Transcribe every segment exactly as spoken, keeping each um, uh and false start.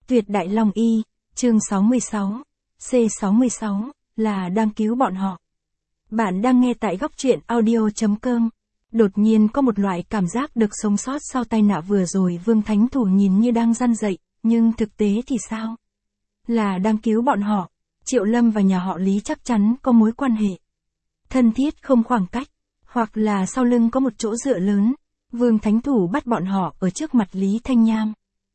Tuyệt Đại Long Y, chương sáu mươi sáu, C sáu mươi sáu, là đang cứu bọn họ. Bạn đang nghe tại góc truyện audio chấm com. Đột nhiên có một loại cảm giác được sống sót sau tai nạn vừa rồi. Vương Thánh Thủ nhìn như đang răn dậy, nhưng thực tế thì sao? Là đang cứu bọn họ. Triệu Lâm và nhà họ Lý chắc chắn có mối quan hệ thân thiết không khoảng cách, hoặc là sau lưng có một chỗ dựa lớn. Vương Thánh Thủ bắt bọn họ ở trước mặt Lý Thanh Nham.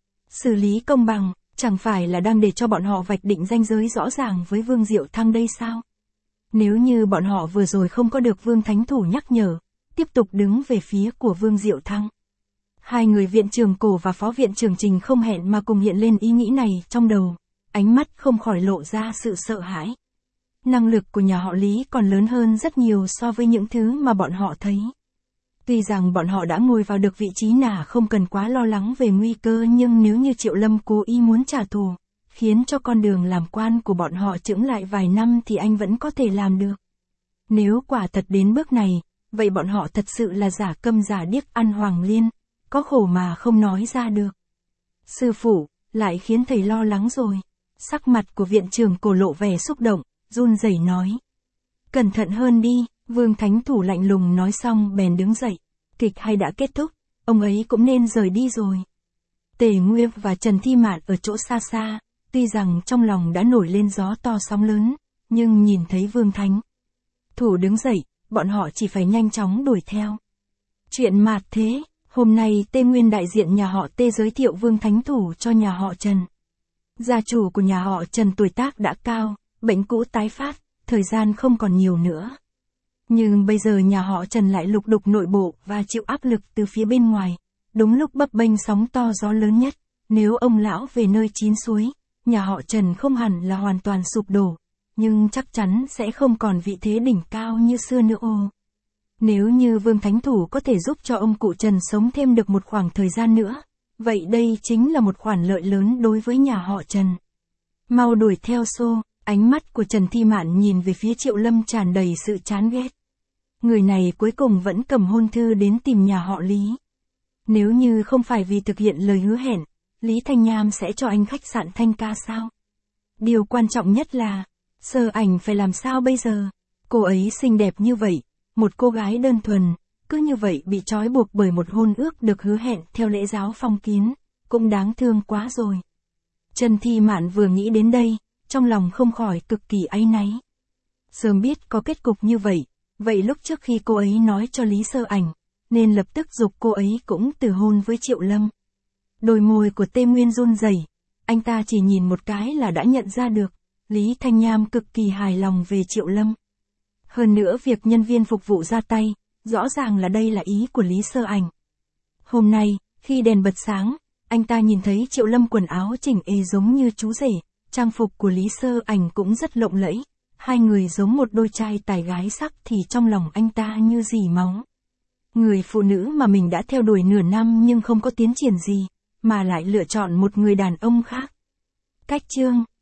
Xử lý công bằng, chẳng phải là đang để cho bọn họ vạch định ranh giới rõ ràng với Vương Diệu Thăng đây sao? Nếu như bọn họ vừa rồi không có được Vương Thánh Thủ nhắc nhở, tiếp tục đứng về phía của Vương Diệu Thăng. Hai người viện trưởng Cổ và phó viện trưởng Trình không hẹn mà cùng hiện lên ý nghĩ này trong đầu, ánh mắt không khỏi lộ ra sự sợ hãi. Năng lực của nhà họ Lý còn lớn hơn rất nhiều so với những thứ mà bọn họ thấy. Tuy rằng bọn họ đã ngồi vào được vị trí nà không cần quá lo lắng về nguy cơ, nhưng nếu như Triệu Lâm cố ý muốn trả thù, khiến cho con đường làm quan của bọn họ chững lại vài năm thì anh vẫn có thể làm được. Nếu quả thật đến bước này, vậy bọn họ thật sự là giả câm giả điếc ăn hoàng liên, có khổ mà không nói ra được. Sư phụ, lại khiến thầy lo lắng rồi. Sắc mặt của viện trưởng Cổ lộ vẻ xúc động, run rẩy nói. Cẩn thận hơn đi, Vương Thánh Thủ lạnh lùng nói xong bèn đứng dậy. Kịch hay đã kết thúc, ông ấy cũng nên rời đi rồi. Tề Nguyên và Trần Thi Mạn ở chỗ xa xa, tuy rằng trong lòng đã nổi lên gió to sóng lớn, nhưng nhìn thấy Vương Thánh Thủ đứng dậy, bọn họ chỉ phải nhanh chóng đuổi theo. Chuyện mạt thế, hôm nay Tề Nguyên đại diện nhà họ Tề giới thiệu Vương Thánh Thủ cho nhà họ Trần. Gia chủ của nhà họ Trần tuổi tác đã cao, bệnh cũ tái phát, thời gian không còn nhiều nữa. Nhưng bây giờ nhà họ Trần lại lục đục nội bộ và chịu áp lực từ phía bên ngoài. Đúng lúc bấp bênh sóng to gió lớn nhất, nếu ông lão về nơi chín suối, nhà họ Trần không hẳn là hoàn toàn sụp đổ, nhưng chắc chắn sẽ không còn vị thế đỉnh cao như xưa nữa ô. Nếu như Vương Thánh Thủ có thể giúp cho ông cụ Trần sống thêm được một khoảng thời gian nữa, vậy đây chính là một khoản lợi lớn đối với nhà họ Trần. Mau đuổi theo xô, ánh mắt của Trần Thi Mạn nhìn về phía Triệu Lâm tràn đầy sự chán ghét. Người này cuối cùng vẫn cầm hôn thư đến tìm nhà họ Lý. Nếu như không phải vì thực hiện lời hứa hẹn, Lý Thanh Nham sẽ cho anh khách sạn Thanh Ca sao? Điều quan trọng nhất là, Sơ Ảnh phải làm sao bây giờ? Cô ấy xinh đẹp như vậy, một cô gái đơn thuần, cứ như vậy bị trói buộc bởi một hôn ước được hứa hẹn theo lễ giáo phong kiến, cũng đáng thương quá rồi. Trần Thi Mạn vừa nghĩ đến đây, trong lòng không khỏi cực kỳ áy náy. Sớm biết có kết cục như vậy, vậy lúc trước khi cô ấy nói cho Lý Sơ Ảnh, nên lập tức giục cô ấy cũng từ hôn với Triệu Lâm. Đôi môi của Tề Nguyên run rẩy, anh ta chỉ nhìn một cái là đã nhận ra được, Lý Thanh Nham cực kỳ hài lòng về Triệu Lâm. Hơn nữa việc nhân viên phục vụ ra tay, rõ ràng là đây là ý của Lý Sơ Ảnh. Hôm nay, khi đèn bật sáng, anh ta nhìn thấy Triệu Lâm quần áo chỉnh ê giống như chú rể, trang phục của Lý Sơ Ảnh cũng rất lộng lẫy. Hai người giống một đôi trai tài gái sắc thì trong lòng anh ta như dỉ máu. Người phụ nữ mà mình đã theo đuổi nửa năm nhưng không có tiến triển gì, mà lại lựa chọn một người đàn ông khác. Cách chương